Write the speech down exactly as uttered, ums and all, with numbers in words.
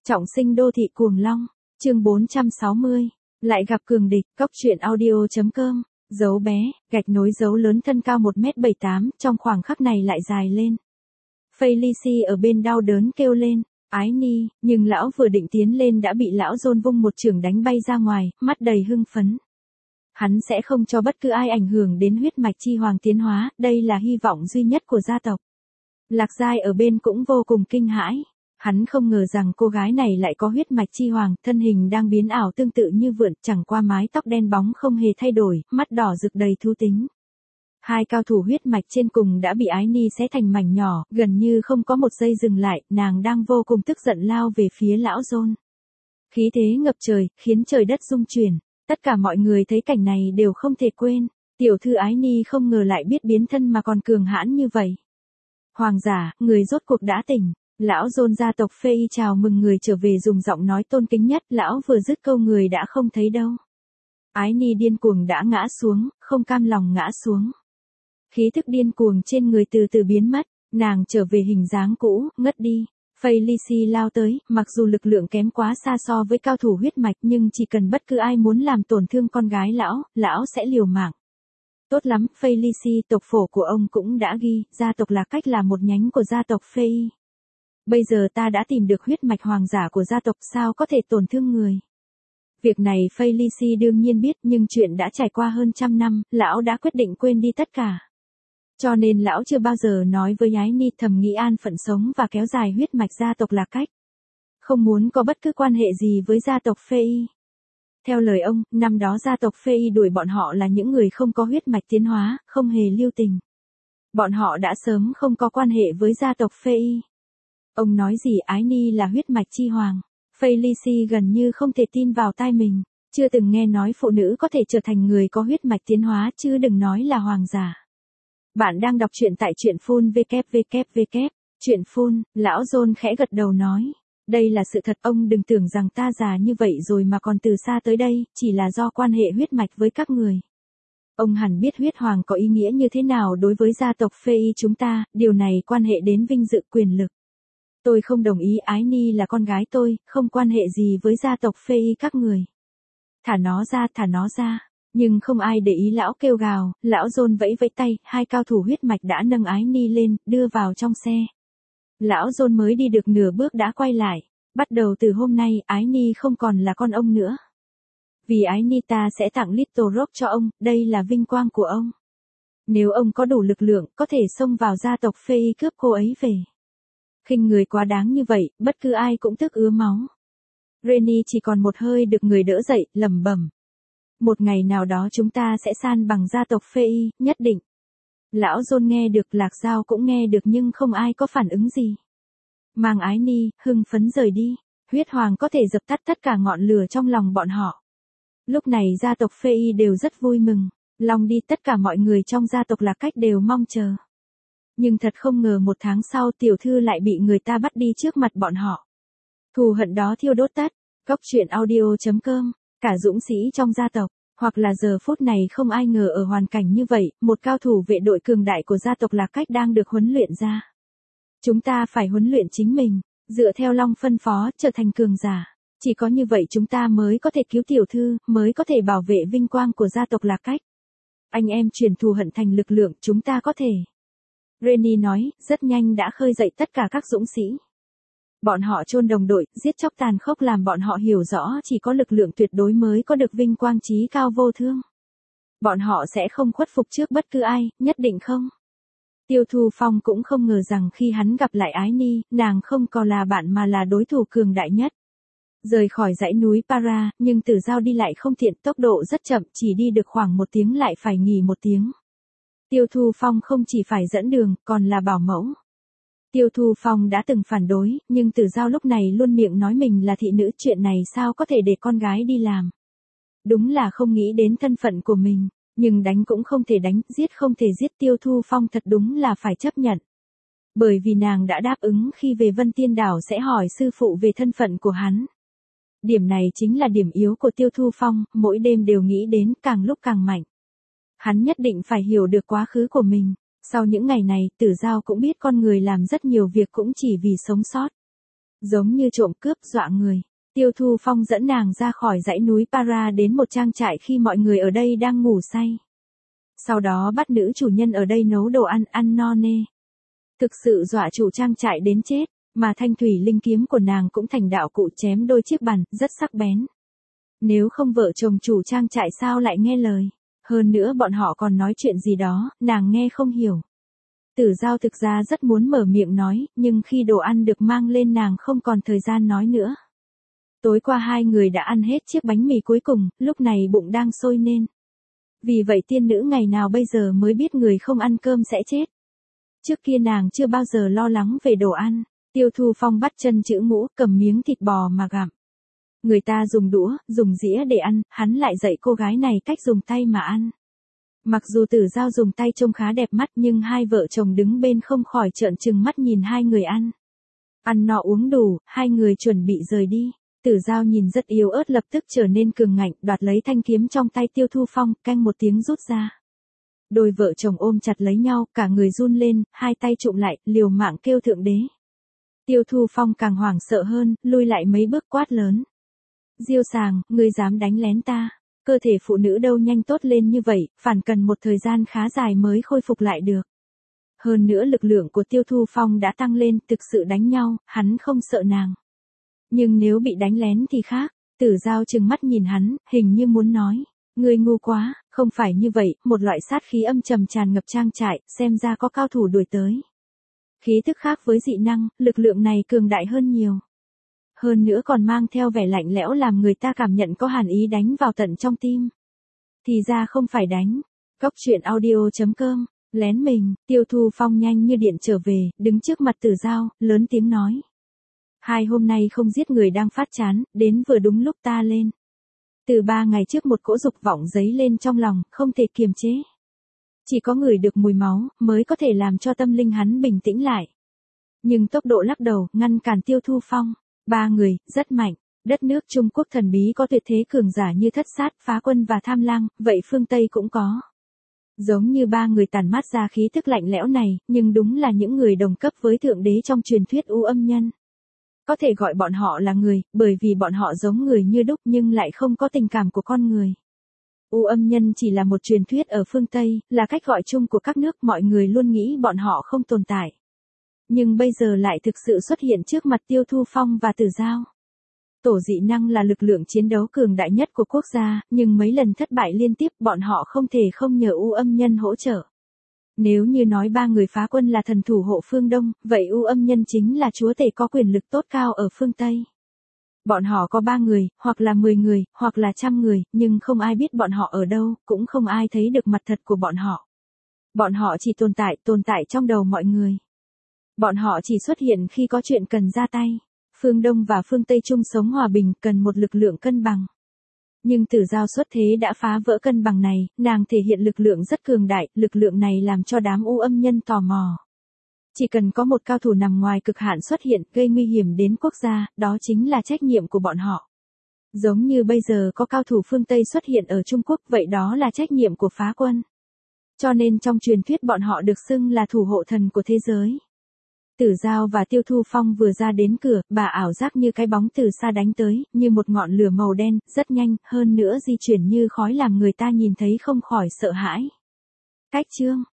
Trọng sinh đô thị cuồng long, chương bốn trăm sáu mươi, lại gặp cường địch, cốc truyện audio.com, dấu bé, gạch nối dấu lớn thân cao một mét bảy mươi tám, trong khoảng khắc này lại dài lên. Felicia ở bên đau đớn kêu lên, ái ni, nhưng lão vừa định tiến lên đã bị lão John vung một chưởng đánh bay ra ngoài, mắt đầy hưng phấn. Hắn sẽ không cho bất cứ ai ảnh hưởng đến huyết mạch chi hoàng tiến hóa, đây là hy vọng duy nhất của gia tộc. Lạc Giai ở bên cũng vô cùng kinh hãi. Hắn không ngờ rằng cô gái này lại có huyết mạch chi hoàng, thân hình đang biến ảo tương tự như vượn, chẳng qua mái tóc đen bóng không hề thay đổi, mắt đỏ rực đầy thú tính. Hai cao thủ huyết mạch trên cùng đã bị Ái Ni xé thành mảnh nhỏ, gần như không có một giây dừng lại, nàng đang vô cùng tức giận lao về phía lão John. Khí thế ngập trời, khiến trời đất rung chuyển. Tất cả mọi người thấy cảnh này đều không thể quên. Tiểu thư Ái Ni không ngờ lại biết biến thân mà còn cường hãn như vậy. Hoàng giả, người rốt cuộc đã tỉnh. Lão John gia tộc Phê Y chào mừng người trở về dùng giọng nói tôn kính nhất, lão vừa dứt câu người đã không thấy đâu. Ái Ni điên cuồng đã ngã xuống, không cam lòng ngã xuống. Khí thức điên cuồng trên người từ từ biến mất, nàng trở về hình dáng cũ, ngất đi. Felicia lao tới, mặc dù lực lượng kém quá xa so với cao thủ huyết mạch nhưng chỉ cần bất cứ ai muốn làm tổn thương con gái lão, lão sẽ liều mạng. Tốt lắm, Felicia, tộc phổ của ông cũng đã ghi, gia tộc Lạc Cách là một nhánh của gia tộc Phê Y. Bây giờ ta đã tìm được huyết mạch hoàng giả của gia tộc, sao có thể tổn thương người. Việc này Felicia đương nhiên biết, nhưng chuyện đã trải qua hơn trăm năm, lão đã quyết định quên đi tất cả. Cho nên lão chưa bao giờ nói với Ái Ni, thầm nghĩ an phận sống và kéo dài huyết mạch gia tộc Lạc Cách. Không muốn có bất cứ quan hệ gì với gia tộc Phê Y. Theo lời ông, năm đó gia tộc Phê Y đuổi bọn họ là những người không có huyết mạch tiến hóa, không hề lưu tình. Bọn họ đã sớm không có quan hệ với gia tộc Phê Y. Ông nói gì Ái Ni là huyết mạch chi hoàng. Felicia gần như không thể tin vào tai mình. Chưa từng nghe nói phụ nữ có thể trở thành người có huyết mạch tiến hóa, chứ đừng nói là hoàng giả. Bạn đang đọc truyện tại truyện phun vê kép vê kép vê kép. Truyện phun, lão John khẽ gật đầu nói. Đây là sự thật, ông đừng tưởng rằng ta già như vậy rồi mà còn từ xa tới đây, chỉ là do quan hệ huyết mạch với các người. Ông hẳn biết huyết hoàng có ý nghĩa như thế nào đối với gia tộc Phê Y chúng ta, điều này quan hệ đến vinh dự quyền lực. Tôi không đồng ý, Ái Ni là con gái tôi, không quan hệ gì với gia tộc Phê Y các người. Thả nó ra, thả nó ra. Nhưng không ai để ý, lão kêu gào, lão John vẫy vẫy tay, hai cao thủ huyết mạch đã nâng Ái Ni lên, đưa vào trong xe. Lão John mới đi được nửa bước đã quay lại. Bắt đầu từ hôm nay, Ái Ni không còn là con ông nữa. Vì Ái Ni ta sẽ tặng Little Rock cho ông, đây là vinh quang của ông. Nếu ông có đủ lực lượng, có thể xông vào gia tộc Phê Y cướp cô ấy về. Khinh người quá đáng như vậy, bất cứ ai cũng tức ứa máu. Rennie chỉ còn một hơi được người đỡ dậy, lẩm bẩm. Một ngày nào đó chúng ta sẽ san bằng gia tộc Phê Y, nhất định. Lão John nghe được, Lạc Giao cũng nghe được nhưng không ai có phản ứng gì. Mang Ái Ni, hưng phấn rời đi. Huyết hoàng có thể dập tắt tất cả ngọn lửa trong lòng bọn họ. Lúc này gia tộc Phê Y đều rất vui mừng. Lòng đi, tất cả mọi người trong gia tộc Lạc Cách đều mong chờ. Nhưng thật không ngờ một tháng sau tiểu thư lại bị người ta bắt đi trước mặt bọn họ. Thù hận đó thiêu đốt tắt. Cốc truyện audio.com, cả dũng sĩ trong gia tộc, hoặc là giờ phút này không ai ngờ ở hoàn cảnh như vậy, một cao thủ vệ đội cường đại của gia tộc Lạc Cách đang được huấn luyện ra. Chúng ta phải huấn luyện chính mình, dựa theo Long phân phó, trở thành cường giả. Chỉ có như vậy chúng ta mới có thể cứu tiểu thư, mới có thể bảo vệ vinh quang của gia tộc Lạc Cách. Anh em chuyển thù hận thành lực lượng, chúng ta có thể. Rennie nói, rất nhanh đã khơi dậy tất cả các dũng sĩ. Bọn họ chôn đồng đội, giết chóc tàn khốc làm bọn họ hiểu rõ chỉ có lực lượng tuyệt đối mới có được vinh quang chí cao vô thương. Bọn họ sẽ không khuất phục trước bất cứ ai, nhất định không. Tiêu Thu Phong cũng không ngờ rằng khi hắn gặp lại Ái Ni, nàng không còn là bạn mà là đối thủ cường đại nhất. Rời khỏi dãy núi Para, nhưng Tử Giao đi lại không tiện, tốc độ rất chậm, chỉ đi được khoảng một tiếng lại phải nghỉ một tiếng. Tiêu Thu Phong không chỉ phải dẫn đường, còn là bảo mẫu. Tiêu Thu Phong đã từng phản đối, nhưng Tử Giao lúc này luôn miệng nói mình là thị nữ, chuyện này sao có thể để con gái đi làm. Đúng là không nghĩ đến thân phận của mình, nhưng đánh cũng không thể đánh, giết không thể giết, Tiêu Thu Phong thật đúng là phải chấp nhận. Bởi vì nàng đã đáp ứng khi về Vân Tiên Đảo sẽ hỏi sư phụ về thân phận của hắn. Điểm này chính là điểm yếu của Tiêu Thu Phong, mỗi đêm đều nghĩ đến, càng lúc càng mạnh. Hắn nhất định phải hiểu được quá khứ của mình. Sau những ngày này, Tử Giao cũng biết con người làm rất nhiều việc cũng chỉ vì sống sót. giống như trộm cướp dọa người. Tiêu Thu Phong dẫn nàng ra khỏi dãy núi Para đến một trang trại khi mọi người ở đây đang ngủ say. Sau đó bắt nữ chủ nhân ở đây nấu đồ ăn, ăn no nê. Thực sự dọa chủ trang trại đến chết, mà thanh thủy linh kiếm của nàng cũng thành đạo cụ chém đôi chiếc bàn, rất sắc bén. Nếu không vợ chồng chủ trang trại sao lại nghe lời. Hơn nữa bọn họ còn nói chuyện gì đó, nàng nghe không hiểu. Tử Giao thực ra rất muốn mở miệng nói, nhưng khi đồ ăn được mang lên nàng không còn thời gian nói nữa. Tối qua hai người đã ăn hết chiếc bánh mì cuối cùng, lúc này bụng đang sôi nên. Vì vậy tiên nữ ngày nào bây giờ mới biết người không ăn cơm sẽ chết. Trước kia nàng chưa bao giờ lo lắng về đồ ăn. Tiêu Thu Phong bắt chân chữ ngũ, cầm miếng thịt bò mà gặm. Người ta dùng đũa, dùng dĩa để ăn, hắn lại dạy cô gái này cách dùng tay mà ăn. Mặc dù Tử Giao dùng tay trông khá đẹp mắt nhưng hai vợ chồng đứng bên không khỏi trợn trừng mắt nhìn hai người ăn. Ăn no uống đủ, hai người chuẩn bị rời đi. Tử Giao nhìn rất yếu ớt lập tức trở nên cường ngạnh, đoạt lấy thanh kiếm trong tay Tiêu Thu Phong, canh một tiếng rút ra. Đôi vợ chồng ôm chặt lấy nhau, cả người run lên, hai tay trụm lại, liều mạng kêu thượng đế. Tiêu Thu Phong càng hoảng sợ hơn, lui lại mấy bước quát lớn. Diêu Sàng, ngươi dám đánh lén ta. Cơ thể phụ nữ đâu nhanh tốt lên như vậy, phản cần một thời gian khá dài mới khôi phục lại được. Hơn nữa lực lượng của Tiêu Thu Phong đã tăng lên, thực sự đánh nhau, hắn không sợ nàng. Nhưng nếu bị đánh lén thì khác. Tử Giao trừng mắt nhìn hắn, hình như muốn nói. Ngươi ngu quá, không phải như vậy, một loại sát khí âm trầm tràn ngập trang trại, xem ra có cao thủ đuổi tới. Khí thức khác với dị năng, lực lượng này cường đại hơn nhiều. Hơn nữa còn mang theo vẻ lạnh lẽo làm người ta cảm nhận có hàn ý đánh vào tận trong tim. Thì ra không phải đánh. Cóc truyện audio chấm com, lén mình, Tiêu Thu Phong nhanh như điện trở về, đứng trước mặt Tử Giao, lớn tiếng nói. Hai hôm nay không giết người đang phát chán, đến vừa đúng lúc ta lên. Từ ba ngày trước một cỗ dục vọng dấy lên trong lòng, không thể kiềm chế. Chỉ có người được mùi máu, mới có thể làm cho tâm linh hắn bình tĩnh lại. Nhưng tốc độ lắc đầu, ngăn cản Tiêu Thu Phong. Ba người, rất mạnh. Đất nước Trung Quốc thần bí có tuyệt thế cường giả như Thất Sát, Phá Quân và Tham Lang, vậy phương Tây cũng có. Giống như ba người tản mát ra khí thức lạnh lẽo này, nhưng đúng là những người đồng cấp với Thượng Đế trong truyền thuyết U Âm Nhân. Có thể gọi bọn họ là người, bởi vì bọn họ giống người như đúc nhưng lại không có tình cảm của con người. U Âm Nhân chỉ là một truyền thuyết ở phương Tây, là cách gọi chung của các nước, mọi người luôn nghĩ bọn họ không tồn tại. Nhưng bây giờ lại thực sự xuất hiện trước mặt Tiêu Thu Phong và Tử Giao. Tổ dị năng là lực lượng chiến đấu cường đại nhất của quốc gia, nhưng mấy lần thất bại liên tiếp bọn họ không thể không nhờ U Âm Nhân hỗ trợ. Nếu như nói ba người Phá Quân là thần thủ hộ phương Đông, vậy U Âm Nhân chính là chúa tể có quyền lực tốt cao ở phương Tây. Bọn họ có ba người, hoặc là mười người, hoặc là trăm người, nhưng không ai biết bọn họ ở đâu, cũng không ai thấy được mặt thật của bọn họ. Bọn họ chỉ tồn tại, tồn tại trong đầu mọi người. Bọn họ chỉ xuất hiện khi có chuyện cần ra tay. Phương Đông và phương Tây chung sống hòa bình, cần một lực lượng cân bằng. Nhưng Tử Giao xuất thế đã phá vỡ cân bằng này, nàng thể hiện lực lượng rất cường đại, lực lượng này làm cho đám U Âm Nhân tò mò. Chỉ cần có một cao thủ nằm ngoài cực hạn xuất hiện, gây nguy hiểm đến quốc gia, đó chính là trách nhiệm của bọn họ. Giống như bây giờ có cao thủ phương Tây xuất hiện ở Trung Quốc, vậy đó là trách nhiệm của Phá Quân. Cho nên trong truyền thuyết bọn họ được xưng là thủ hộ thần của thế giới. Tử Giao và Tiêu Thu Phong vừa ra đến cửa, bà ảo giác như cái bóng từ xa đánh tới, như một ngọn lửa màu đen, rất nhanh, hơn nữa di chuyển như khói làm người ta nhìn thấy không khỏi sợ hãi. Cách chương